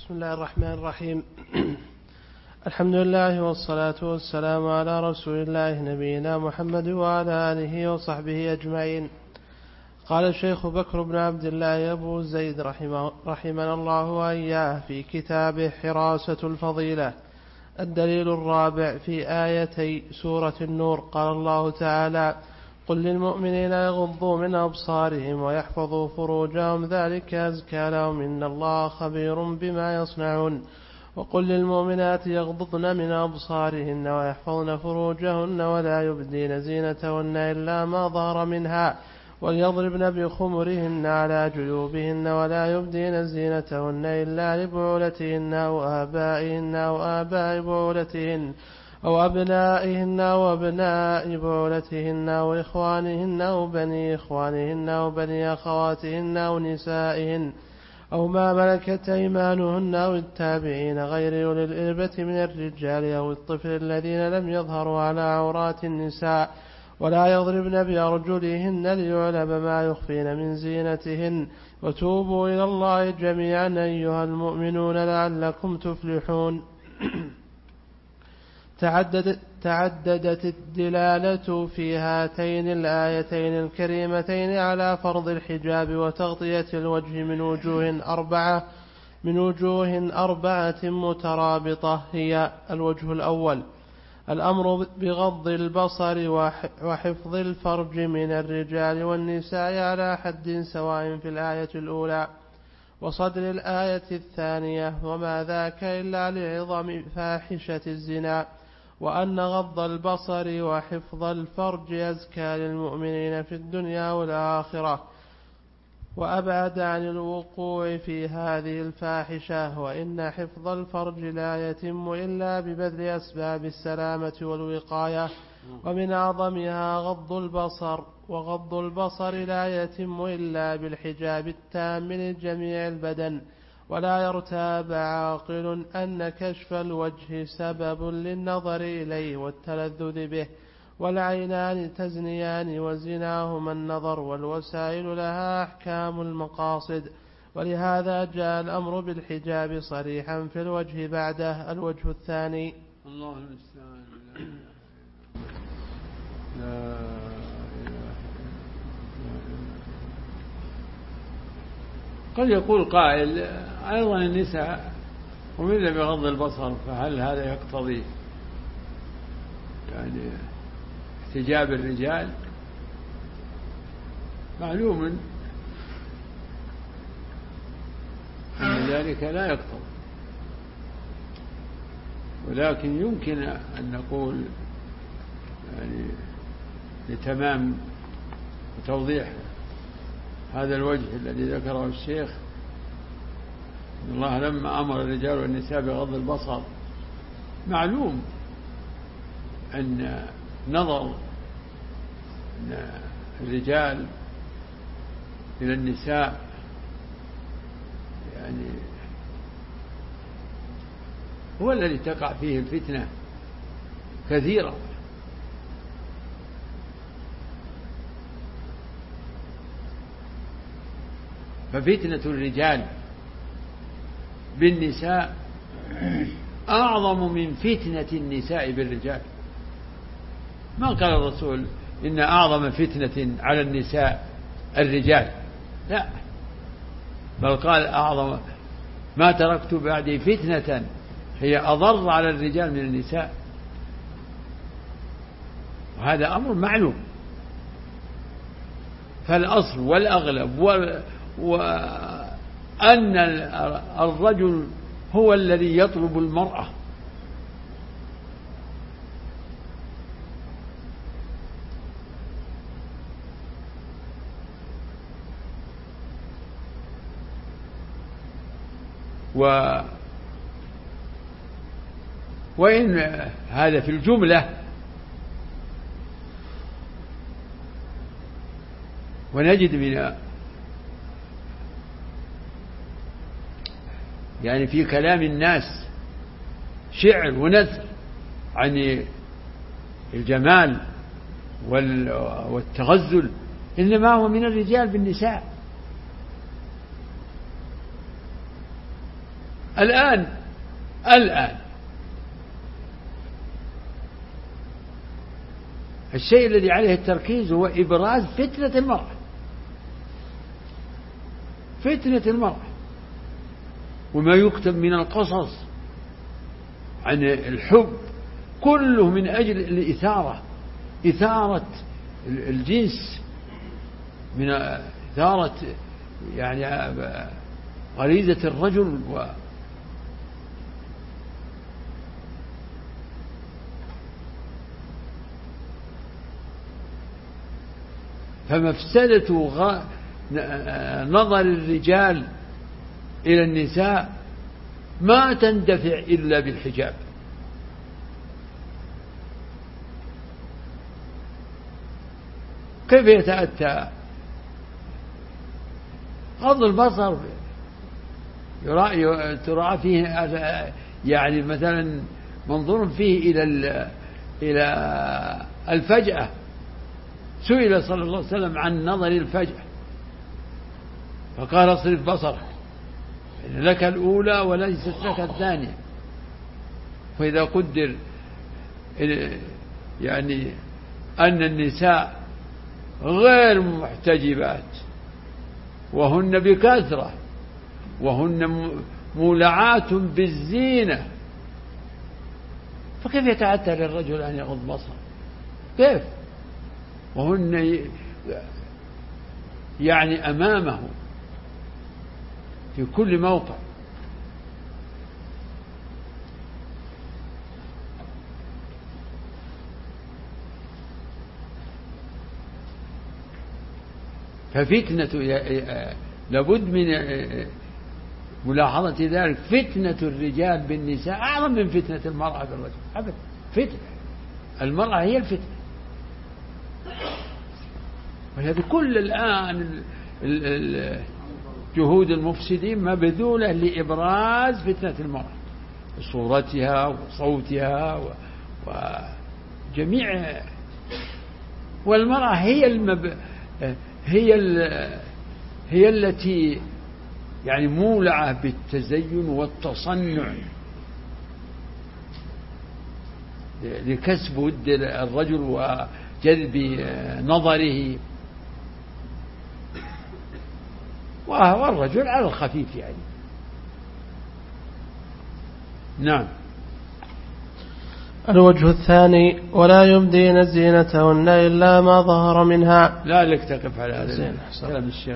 بسم الله الرحمن الرحيم. الحمد لله والصلاة والسلام على رسول الله نبينا محمد وعلى آله وصحبه أجمعين. قال الشيخ بكر بن عبد الله أبو زيد رحمنا الله وإياه في كتابه حراسة الفضيلة الدليل الرابع في آيتي سورة النور. قال الله تعالى: قل للمؤمنين يغضوا من أبصارهم ويحفظوا فروجهم ذلك أزكى لهم إن الله خبير بما يصنعون. وقل للمؤمنات يغضضن من أبصارهن ويحفظن فروجهن ولا يبدين زينتهن إلا ما ظهر منها وليضربن بخمرهن على جيوبهن ولا يبدين زينتهن إلا لبعولتهن أو آبائهن أو آباء بعولتهن أو أبنائهن أو أبناء بعولتهن أو إخوانهن أو بني إخوانهن أو بني أخواتهن أو نسائهن أو ما ملكت أيمانهن أو التابعين غير أولي الإربة من الرجال أو الطفل الذين لم يظهروا على عورات النساء ولا يضربن بأرجلهن ليعلم ما يخفين من زينتهن وتوبوا إلى الله جميعا أيها المؤمنون لعلكم تفلحون. تعددت الدلالة في هاتين الآيتين الكريمتين على فرض الحجاب وتغطية الوجه من وجوه أربعة مترابطة. هي: الوجه الأول الأمر بغض البصر وحفظ الفرج من الرجال والنساء على حد سواء في الآية الأولى وصدر الآية الثانية، وما ذاك إلا لعظم فاحشة الزنا، وأن غض البصر وحفظ الفرج أزكى للمؤمنين في الدنيا والآخرة وأبعد عن الوقوع في هذه الفاحشة، وإن حفظ الفرج لا يتم إلا ببذل أسباب السلامة والوقاية، ومن أعظمها غض البصر، وغض البصر لا يتم إلا بالحجاب التام لجميع البدن. ولا يرتاب عاقل أن كشف الوجه سبب للنظر إليه والتلذذ به، والعينان تزنيان وزناهما النظر، والوسائل لها أحكام المقاصد، ولهذا جاء الأمر بالحجاب صريحا في الوجه بعده. الوجه الثاني الله المستعان. قد يقول قائل: أيضا النساء أمرن بغض البصر، فهل هذا يقتضي يعني احتجاب الرجال؟ معلوم أن ذلك لا يقتضي، ولكن يمكن أن نقول يعني لتمام وتوضيح هذا الوجه الذي ذكره الشيخ، إن الله لما أمر الرجال والنساء بغض البصر، معلوم أن نظر الرجال إلى النساء يعني هو الذي تقع فيه الفتنة كثيرا. ففتنة الرجال بالنساء أعظم من فتنة النساء بالرجال. ما قال الرسول إن أعظم فتنة على النساء الرجال، لا، بل قال أعظم ما تركت بعدي فتنة هي أضر على الرجال من النساء، وهذا أمر معلوم. فالأصل والأغلب وأن الرجل هو الذي يطلب المرأة، وإن هذا في الجملة، ونجد من يعني في كلام الناس شعر ونثر عن الجمال والتغزل، إنما هو من الرجال بالنساء. الآن الشيء الذي عليه التركيز هو إبراز فتنة المرأة وما يكتب من القصص عن الحب كله من أجل إثارة الجنس، من إثارة يعني غريزة الرجل فمفسدة نظر الرجال إلى النساء ما تندفع إلا بالحجاب. كيف يتأتى؟ غض البصر تراعى فيه يعني مثلا منظور فيه إلى الفجأة. سئل صلى الله عليه وسلم عن نظر الفجأة فقال اصرف بصرك إن لك الأولى وليست لك الثانية. فإذا قدر يعني أن النساء غير محتجبات وهن بكثرة وهن مولعات بالزينة، فكيف يتعتى للرجل أن يغض بصره؟ كيف وهن يعني أمامه في كل موقع؟ ففتنة لابد من ملاحظة ذلك. فتنة الرجال بالنساء أعظم من فتنة المرأة بالرجل أبدا. فتنة المرأة هي الفتنة. ولهذا كل الآن جهود المفسدين مبذولة لإبراز فتنة المرأة بصورتها وصوتها وجميع. والمرأة هي التي يعني مولعة بالتزين والتصنع لكسب ود الرجل وجذب نظره، والرجل على الخفيف يعني. نعم. الوجه الثاني: ولا يبدين زينتهن إلا ما ظهر منها. لا لك تقف على هذا كلام الشيخ.